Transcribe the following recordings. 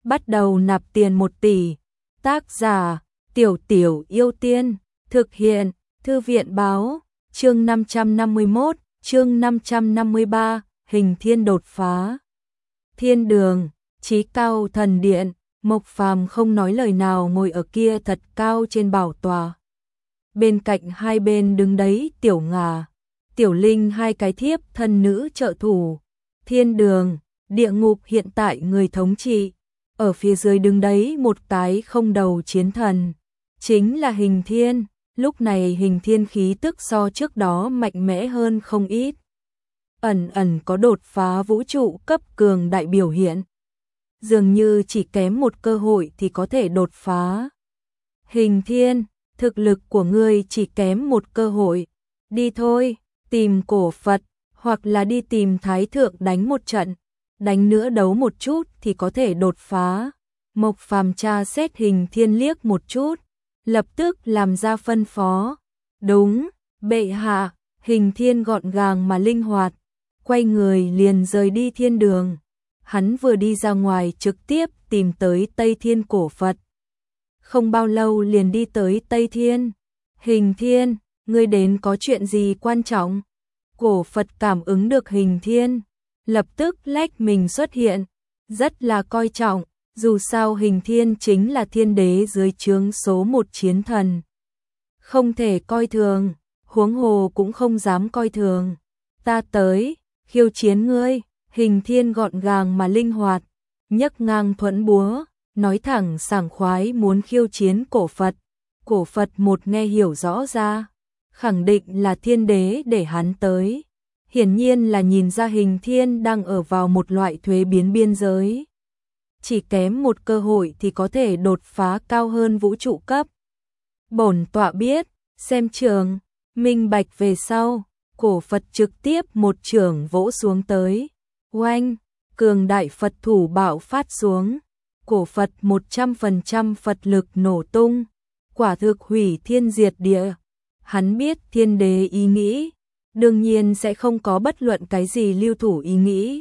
bắt đầu nạp tiền 1 tỷ. Tác giả, Tiểu Tiểu Yêu Tiên, thực hiện, Thư viện báo, chương 551, chương 553, Hình Thiên đột phá. Thiên đường, Chí Cao Thần Điện, Mộc Phàm không nói lời nào ngồi ở kia thật cao trên bảo tòa. Bên cạnh hai bên đứng đấy Tiểu Ngà, Tiểu Linh, hai cái thiếp thân nữ trợ thủ. Thiên đường, địa ngục hiện tại người thống trị. Ở phía dưới đứng đấy một cái không đầu chiến thần, chính là Hình Thiên. Lúc này Hình Thiên khí tức so trước đó mạnh mẽ hơn không ít. Ẩn ẩn có đột phá vũ trụ cấp cường đại biểu hiện. Dường như chỉ kém một cơ hội thì có thể đột phá. Hình Thiên, thực lực của ngươi chỉ kém một cơ hội. Đi thôi, tìm cổ Phật, hoặc là đi tìm Thái Thượng đánh một trận. Đánh nữa đấu một chút thì có thể đột phá. Mộc Phàm tra xét Hình Thiên liếc một chút, lập tức làm ra phân phó. Đúng, bệ hạ. Hình Thiên gọn gàng mà linh hoạt, quay người liền rời đi thiên đường. Hắn vừa đi ra ngoài trực tiếp tìm tới Tây Thiên cổ Phật. Không bao lâu liền đi tới Tây Thiên. Hình Thiên, ngươi đến có chuyện gì quan trọng? Cổ Phật cảm ứng được Hình Thiên, lập tức lách mình xuất hiện, rất là coi trọng, dù sao Hình Thiên chính là thiên đế dưới trướng số 1 chiến thần. Không thể coi thường, huống hồ cũng không dám coi thường. Ta tới, khiêu chiến ngươi. Hình Thiên gọn gàng mà linh hoạt, nhấc ngang thuẫn búa, nói thẳng sảng khoái muốn khiêu chiến cổ Phật. Cổ Phật một nghe hiểu rõ ra, khẳng định là thiên đế để hắn tới. Hiển nhiên là nhìn ra Hình Thiên đang ở vào một loại thuế biến biên giới. Chỉ kém một cơ hội thì có thể đột phá cao hơn vũ trụ cấp. Bổn tọa biết, xem trường, minh bạch về sau. Cổ Phật trực tiếp một chưởng vỗ xuống tới. Oanh, cường đại Phật thủ bạo phát xuống. Cổ Phật 100% Phật lực nổ tung, quả thực hủy thiên diệt địa. Hắn biết thiên đế ý nghĩ, đương nhiên sẽ không có bất luận cái gì lưu thủ ý nghĩ.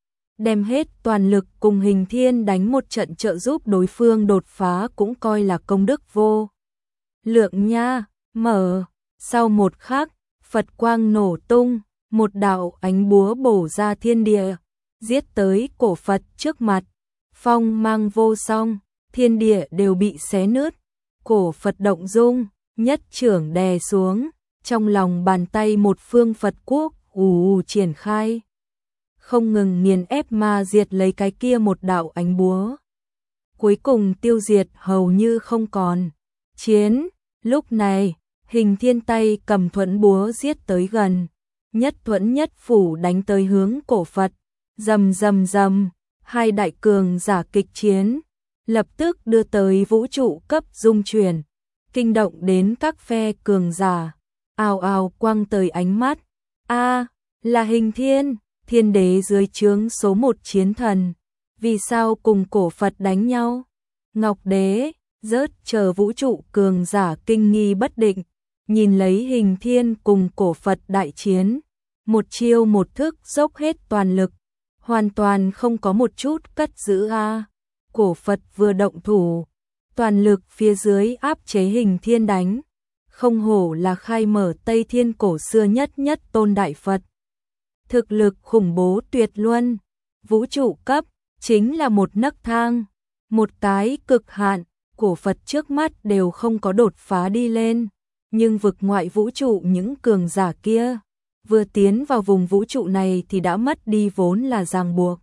Đem hết toàn lực cùng Hình Thiên đánh một trận trợ giúp đối phương đột phá cũng coi là công đức vô lượng nha. Mở, sau một khắc, Phật quang nổ tung, một đạo ánh búa bổ ra thiên địa, giết tới cổ Phật trước mặt. Phong mang vô song, thiên địa đều bị xé nứt. Cổ Phật động dung, nhất chưởng đè xuống, trong lòng bàn tay một phương Phật quốc triển khai, không ngừng nghiền ép ma diệt lấy cái kia một đạo ánh búa. Cuối cùng tiêu diệt hầu như không còn. Chiến, lúc này, Hình Thiên tay cầm thuẫn búa giết tới gần, nhất thuẫn nhất phủ đánh tới hướng cổ Phật. Rầm rầm rầm, hai đại cường giả kịch chiến, lập tức đưa tới vũ trụ cấp dung chuyển, kinh động đến các phe cường giả, ào ào quăng tới ánh mắt. A, là Hình Thiên, thiên đế dưới trướng số 1 chiến thần, vì sao cùng cổ Phật đánh nhau? Ngọc Đế, rớt chờ vũ trụ cường giả kinh nghi bất định, nhìn lấy Hình Thiên cùng cổ Phật đại chiến, một chiêu một thức dốc hết toàn lực, hoàn toàn không có một chút cất giữ a. Cổ Phật vừa động thủ, toàn lực phía dưới áp chế Hình Thiên đánh, không hổ là khai mở Tây Thiên cổ xưa nhất tôn đại Phật. Thực lực khủng bố tuyệt luân, vũ trụ cấp chính là một nấc thang, một cái cực hạn, cổ Phật trước mắt đều không có đột phá đi lên, nhưng vực ngoại vũ trụ những cường giả kia vừa tiến vào vùng vũ trụ này thì đã mất đi vốn là ràng buộc.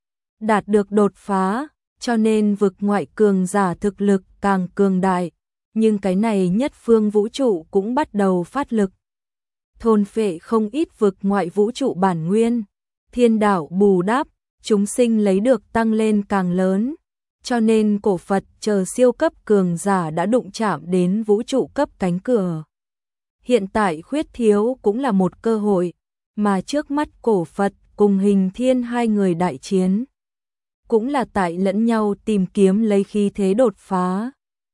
Đạt được đột phá, cho nên vực ngoại cường giả thực lực càng cường đại, nhưng cái này nhất phương vũ trụ cũng bắt đầu phát lực. Thôn phệ không ít vực ngoại vũ trụ bản nguyên, thiên đạo bù đắp, chúng sinh lấy được tăng lên càng lớn, cho nên cổ Phật chờ siêu cấp cường giả đã đụng chạm đến vũ trụ cấp cánh cửa. Hiện tại khuyết thiếu cũng là một cơ hội, mà trước mắt cổ Phật cùng Hình Thiên hai người đại chiến, cũng là tại lẫn nhau tìm kiếm lấy khí thế đột phá.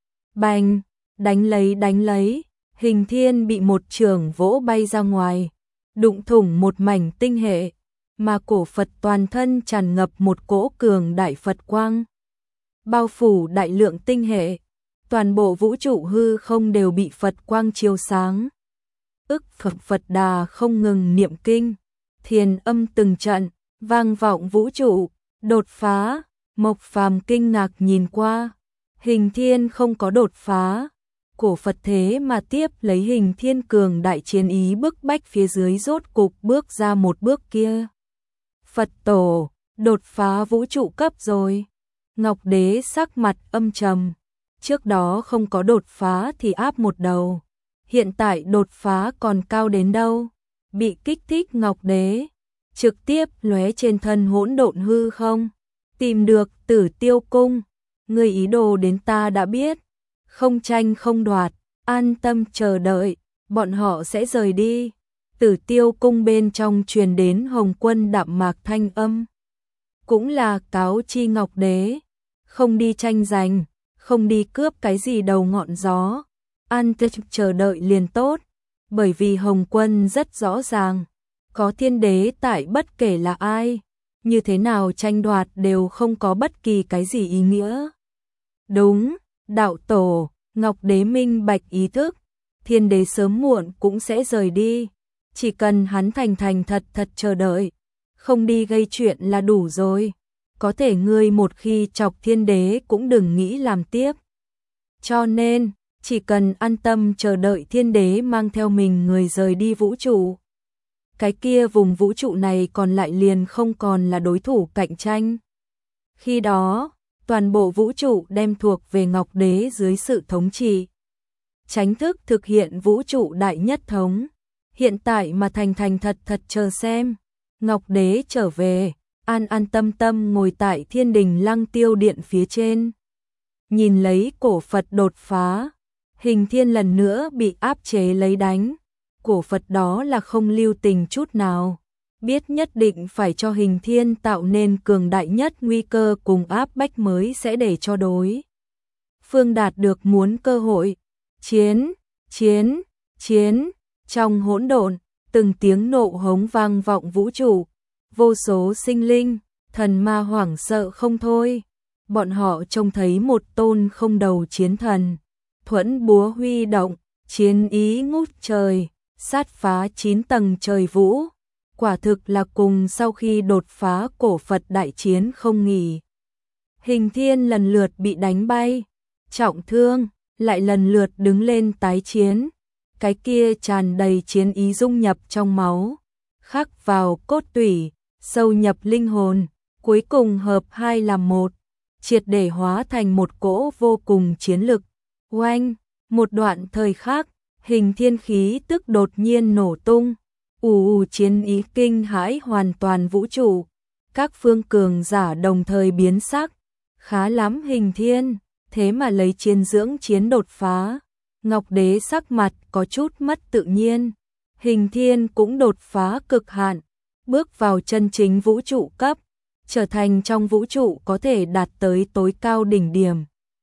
Bành, đánh lấy, Hình Thiên bị một chưởng vỗ bay ra ngoài, đụng thủng một mảnh tinh hệ, mà cổ Phật toàn thân tràn ngập một cỗ cường đại Phật quang. bao phủ đại lượng tinh hệ, toàn bộ vũ trụ hư không đều bị Phật quang chiếu sáng. Phật Đà không ngừng niệm kinh, thiền âm từng trận, vang vọng vũ trụ, đột phá. Mộc Phàm kinh ngạc nhìn qua, Hình Thiên không có đột phá, cổ Phật thế mà tiếp lấy Hình Thiên cường đại chiến ý bức bách phía dưới rốt cục bước ra một bước kia. Phật tổ, đột phá vũ trụ cấp rồi. Ngọc Đế sắc mặt âm trầm, trước đó không có đột phá thì áp một đầu, hiện tại đột phá còn cao đến đâu. Bị kích thích Ngọc Đế, trực tiếp lóe trên thân hỗn độn hư không, tìm được Tử Tiêu Cung, người ý đồ đến ta đã biết, không tranh không đoạt, an tâm chờ đợi, bọn họ sẽ rời đi. Tử Tiêu Cung bên trong truyền đến Hồng Quân đạm mạc thanh âm, cũng là cáo chi Ngọc Đế, không đi tranh giành, không đi cướp cái gì đầu ngọn gió, an tâm chờ đợi liền tốt, bởi vì Hồng Quân rất rõ ràng, có thiên đế tại bất kể là ai, như thế nào tranh đoạt đều không có bất kỳ cái gì ý nghĩa. Đúng, đạo tổ, Ngọc Đế minh bạch ý thức, thiên đế sớm muộn cũng sẽ rời đi, chỉ cần hắn thành thật chờ đợi, không đi gây chuyện là đủ rồi. Có thể ngươi một khi chọc thiên đế cũng đừng nghĩ làm tiếp. Cho nên, chỉ cần an tâm chờ đợi thiên đế mang theo mình người rời đi vũ trụ. Cái kia vùng vũ trụ này còn lại liền không còn là đối thủ cạnh tranh. Khi đó, toàn bộ vũ trụ đem thuộc về Ngọc Đế dưới sự thống trị. Chính thức thực hiện vũ trụ đại nhất thống. Hiện tại mà thành thật chờ xem. Ngọc Đế trở về, an tâm ngồi tại Thiên Đình Lăng Tiêu Điện phía trên. Nhìn lấy cổ Phật đột phá, Hình Thiên lần nữa bị áp chế lấy đánh. Cổ Phật đó là không lưu tình chút nào, biết nhất định phải cho Hình Thiên tạo nên cường đại nhất nguy cơ cùng áp bách mới sẽ để cho đối phương đạt được muốn cơ hội. Chiến, trong hỗn độn, từng tiếng nộ hống vang vọng vũ trụ, vô số sinh linh, thần ma hoảng sợ không thôi. Bọn họ trông thấy một tôn không đầu chiến thần, thuẫn búa huy động, chiến ý ngút trời, sát phá 9 tầng trời vũ. Quả thực là cùng sau khi đột phá cổ Phật đại chiến không nghỉ. Hình Thiên lần lượt bị đánh bay, trọng thương, lại lần lượt đứng lên tái chiến. Cái kia tràn đầy chiến ý dung nhập trong máu, khắc vào cốt tủy, sâu nhập linh hồn, cuối cùng hợp hai làm một, triệt để hóa thành một cỗ vô cùng chiến lực. Oanh, một đoạn thời khắc, Hình Thiên khí tức đột nhiên nổ tung, chiến ý kinh hãi hoàn toàn vũ trụ, các phương cường giả đồng thời biến sắc. Khá lắm Hình Thiên, thế mà lấy chiến dưỡng chiến đột phá. Ngọc Đế sắc mặt có chút mất tự nhiên, Hình Thiên cũng đột phá cực hạn, bước vào chân chính vũ trụ cấp, trở thành trong vũ trụ có thể đạt tới tối cao đỉnh điểm.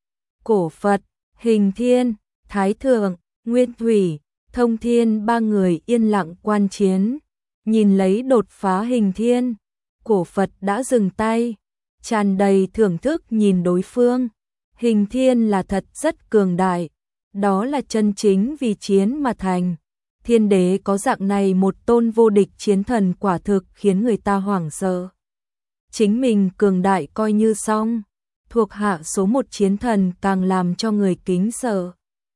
Cổ Phật, Hình Thiên, Thái Thượng, Nguyên Thủy, Thông Thiên ba người yên lặng quan chiến, nhìn lấy đột phá Hình Thiên, cổ Phật đã dừng tay, tràn đầy thưởng thức nhìn đối phương. Hình Thiên là thật rất cường đại, đó là chân chính vì chiến mà thành. Thiên đế có dạng này một tôn vô địch chiến thần quả thực khiến người ta hoảng sợ. Chính mình cường đại coi như xong, thuộc hạ số một chiến thần càng làm cho người kính sợ.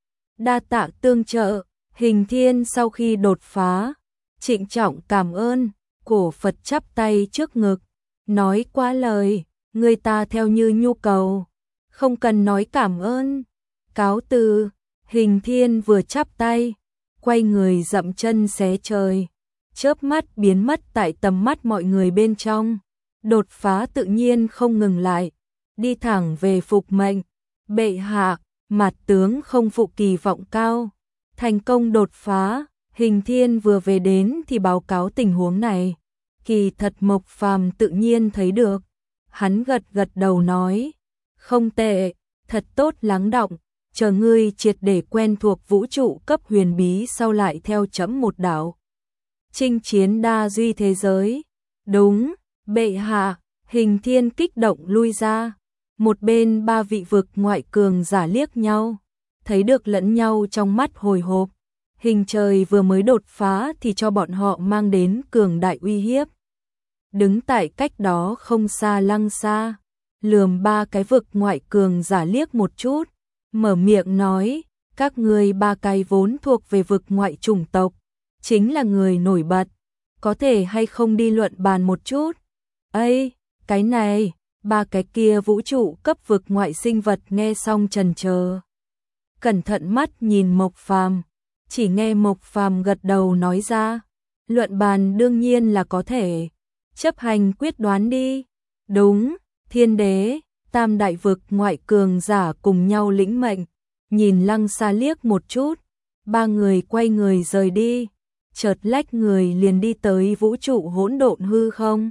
Đa tạ tương trợ, Hình Thiên sau khi đột phá, trịnh trọng cảm ơn, cổ Phật chắp tay trước ngực, nói quá lời, người ta theo như nhu cầu, không cần nói cảm ơn. Cáo từ, Hình Thiên vừa chắp tay, quay người dậm chân xé trời, chớp mắt biến mất tại tầm mắt mọi người bên trong. Đột phá tự nhiên không ngừng lại, đi thẳng về phục mệnh. Bệ hạ, Mạt tướng không phụ kỳ vọng cao, thành công đột phá. Hình Thiên vừa về đến thì báo cáo tình huống này. Kỳ thật Mộc Phàm tự nhiên thấy được, hắn gật đầu nói, không tệ, thật tốt lắng đọng, chờ ngươi triệt để quen thuộc vũ trụ cấp huyền bí sau lại theo chấm một đạo chinh chiến đa duy thế giới. Đúng, bệ hạ. Hình Thiên kích động lui ra, Một bên ba vị vực ngoại cường giả liếc nhau, thấy được lẫn nhau trong mắt hồi hộp. Hình trời vừa mới đột phá thì cho bọn họ mang đến cường đại uy hiếp. Đứng tại cách đó không xa Lăng Sa, lườm ba cái vực ngoại cường giả liếc một chút, mở miệng nói, các ngươi ba cái vốn thuộc về vực ngoại chủng tộc, chính là người nổi bật, có thể hay không đi luận bàn một chút. Ây, cái này, ba cái kia vũ trụ cấp vực ngoại sinh vật nghe xong chần chờ. Cẩn thận mắt nhìn Mộc Phàm, chỉ nghe Mộc Phàm gật đầu nói ra, luận bàn đương nhiên là có thể, chấp hành quyết đoán đi. Đúng, Thiên Đế, tam đại vực ngoại cường giả cùng nhau lĩnh mệnh, nhìn Lăng Sa liếc một chút, ba người quay người rời đi, chợt lách người liền đi tới vũ trụ hỗn độn hư không.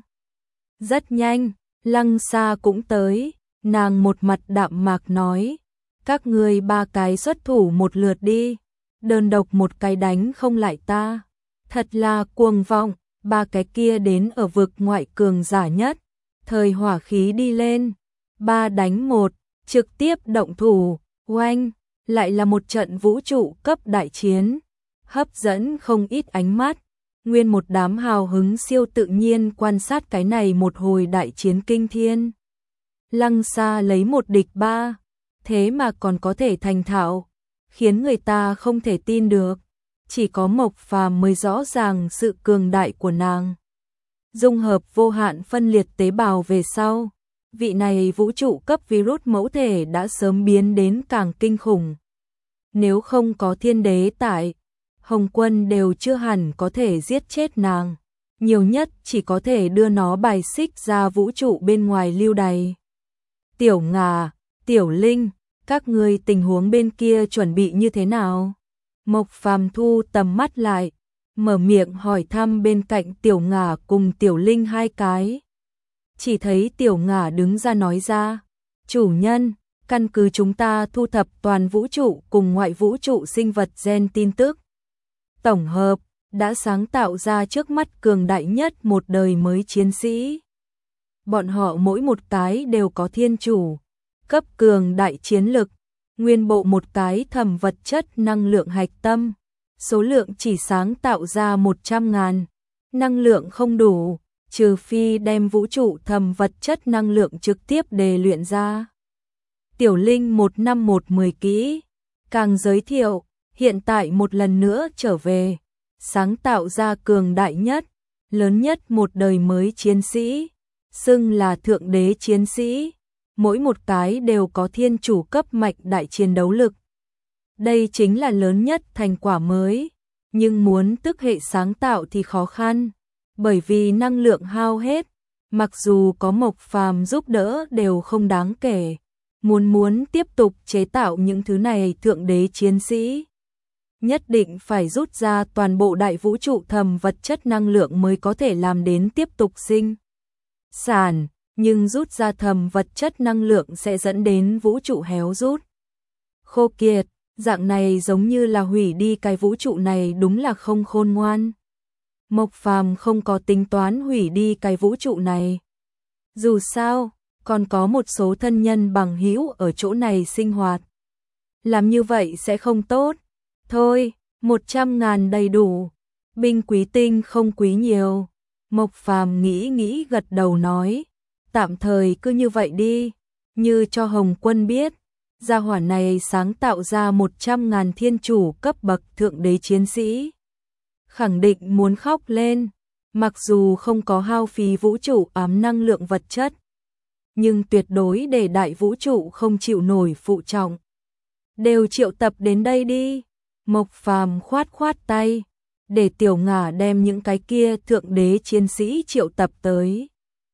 Rất nhanh, Lăng Sa cũng tới, nàng một mặt đạm mạc nói, các ngươi ba cái xuất thủ một lượt đi, đơn độc một cái đánh không lại ta. Thật là cuồng vọng, ba cái kia đến ở vực ngoại cường giả nhất, thời hỏa khí đi lên, 3 đánh 1, trực tiếp động thủ, oanh, lại là một trận vũ trụ cấp đại chiến, hấp dẫn không ít ánh mắt. Nguyên một đám hào hứng siêu tự nhiên quan sát cái này một hồi đại chiến kinh thiên. Lăng Sa lấy 1 địch 3, thế mà còn có thể thành thạo, khiến người ta không thể tin được. Chỉ có Mộc Phàm mới rõ ràng sự cường đại của nàng. Dung hợp vô hạn phân liệt tế bào về sau, vị này vũ trụ cấp virus mẫu thể đã sớm biến đến càng kinh khủng. Nếu không có Thiên Đế tại, Hồng Quân đều chưa hẳn có thể giết chết nàng, nhiều nhất chỉ có thể đưa nó bài xích ra vũ trụ bên ngoài lưu đày. Tiểu Ngà, Tiểu Linh, các ngươi tình huống bên kia chuẩn bị như thế nào? Mộc Phàm thu tầm mắt lại, mở miệng hỏi thăm bên cạnh Tiểu Ngà cùng Tiểu Linh hai cái. Chỉ thấy Tiểu Ngà đứng ra nói ra, chủ nhân, căn cứ chúng ta thu thập toàn vũ trụ cùng ngoại vũ trụ sinh vật gen tin tức tổng hợp, đã sáng tạo ra trước mắt cường đại nhất một đời mới chiến sĩ. Bọn họ mỗi một cái đều có thiên chủ, cấp cường đại chiến lực, nguyên bộ một cái thầm vật chất năng lượng hạch tâm, số lượng chỉ sáng tạo ra 100.000, năng lượng không đủ, trừ phi đem vũ trụ thầm vật chất năng lượng trực tiếp đề luyện ra. Tiểu Linh 15110 kỹ, càng giới thiệu, hiện tại một lần nữa trở về, sáng tạo ra cường đại nhất, lớn nhất một đời mới chiến sĩ, xưng là thượng đế chiến sĩ, mỗi một cái đều có thiên chủ cấp mạnh đại chiến đấu lực. Đây chính là lớn nhất thành quả mới, nhưng muốn tức hệ sáng tạo thì khó khăn, bởi vì năng lượng hao hết, mặc dù có Mộc Phàm giúp đỡ đều không đáng kể. Muốn tiếp tục chế tạo những thứ này thượng đế chiến sĩ, nhất định phải rút ra toàn bộ đại vũ trụ thầm vật chất năng lượng mới có thể làm đến tiếp tục sinh sản, nhưng rút ra thầm vật chất năng lượng sẽ dẫn đến vũ trụ héo rút, khô kiệt, dạng này giống như là hủy đi cái vũ trụ này, đúng là không khôn ngoan. Mộc Phàm không có tính toán hủy đi cái vũ trụ này. Dù sao, còn có một số thân nhân bằng hữu ở chỗ này sinh hoạt. Làm như vậy sẽ không tốt. Thôi, 100.000 đầy đủ. Binh quý tinh không quý nhiều. Mộc Phàm nghĩ gật đầu nói, tạm thời cứ như vậy đi. Như cho Hồng Quân biết, gia hỏa này sáng tạo ra 100.000 thiên chủ cấp bậc thượng đế chiến sĩ. Khẳng định muốn khóc lên, mặc dù không có hao phí vũ trụ ám năng lượng vật chất, nhưng tuyệt đối để đại vũ trụ không chịu nổi phụ trọng. Đều triệu tập đến đây đi. Mộc Phàm khoát tay, để Tiểu Ngà đem những cái kia thượng đế chiến sĩ triệu tập tới.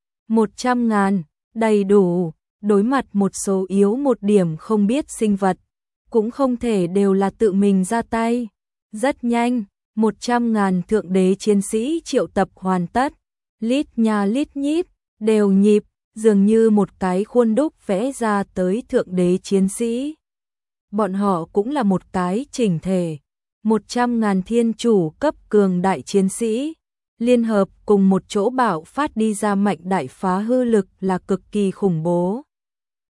100.000, đầy đủ, đối mặt một số yếu một điểm không biết sinh vật, cũng không thể đều là tự mình ra tay. Rất nhanh, 100.000 thượng đế chiến sĩ triệu tập hoàn tất, lít nha lít nhít, đều nhịp, dường như một cái khuôn đúc vẽ ra tới thượng đế chiến sĩ. Bọn họ cũng là một cái chỉnh thể, 100.000 thiên chủ cấp cường đại chiến sĩ, liên hợp cùng một chỗ bạo phát đi ra mạnh đại phá hư lực là cực kỳ khủng bố.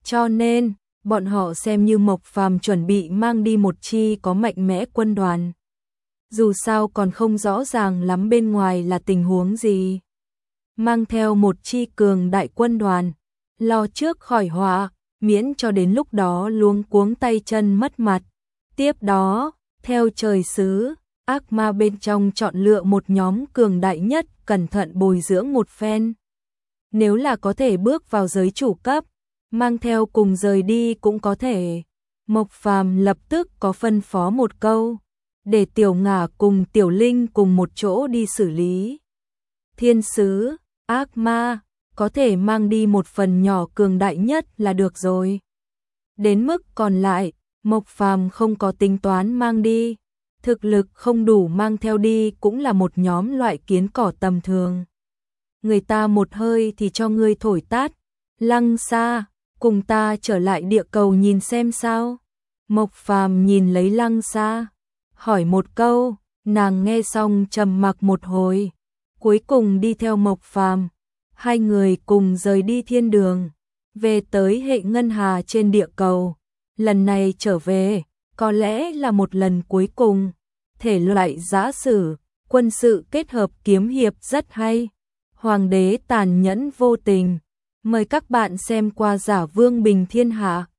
Cho nên, bọn họ xem như Mộc Phàm chuẩn bị mang đi một chi có mạnh mẽ quân đoàn. Dù sao còn không rõ ràng lắm bên ngoài là tình huống gì. Mang theo một chi cường đại quân đoàn, lo trước khỏi họa, miễn cho đến lúc đó luống cuống tay chân mất mặt. Tiếp đó, theo trời xứ, ác ma bên trong chọn lựa một nhóm cường đại nhất, cẩn thận bồi dưỡng một phen. Nếu là có thể bước vào giới chủ cấp, mang theo cùng rời đi cũng có thể. Mộc Phàm lập tức có phân phó một câu, để Tiểu Ngả cùng Tiểu Linh cùng một chỗ đi xử lý. Thiên sứ, ác ma, có thể mang đi một phần nhỏ cường đại nhất là được rồi. Đến mức còn lại, Mộc Phàm không có tính toán mang đi. Thực lực không đủ mang theo đi cũng là một nhóm loại kiến cỏ tầm thường. Người ta một hơi thì cho ngươi thổi tát. Lăng Sa, cùng ta trở lại địa cầu nhìn xem sao. Mộc Phàm nhìn lấy Lăng Sa, hỏi một câu, nàng nghe xong trầm mặc một hồi, cuối cùng đi theo Mộc Phàm. Hai người cùng rời đi thiên đường, về tới hệ ngân hà trên địa cầu. Lần này trở về, có lẽ là một lần cuối cùng. Thể loại giã sử, quân sự kết hợp kiếm hiệp rất hay. Hoàng đế tàn nhẫn vô tình. Mời các bạn xem qua Giả Vương Bình Thiên Hạ.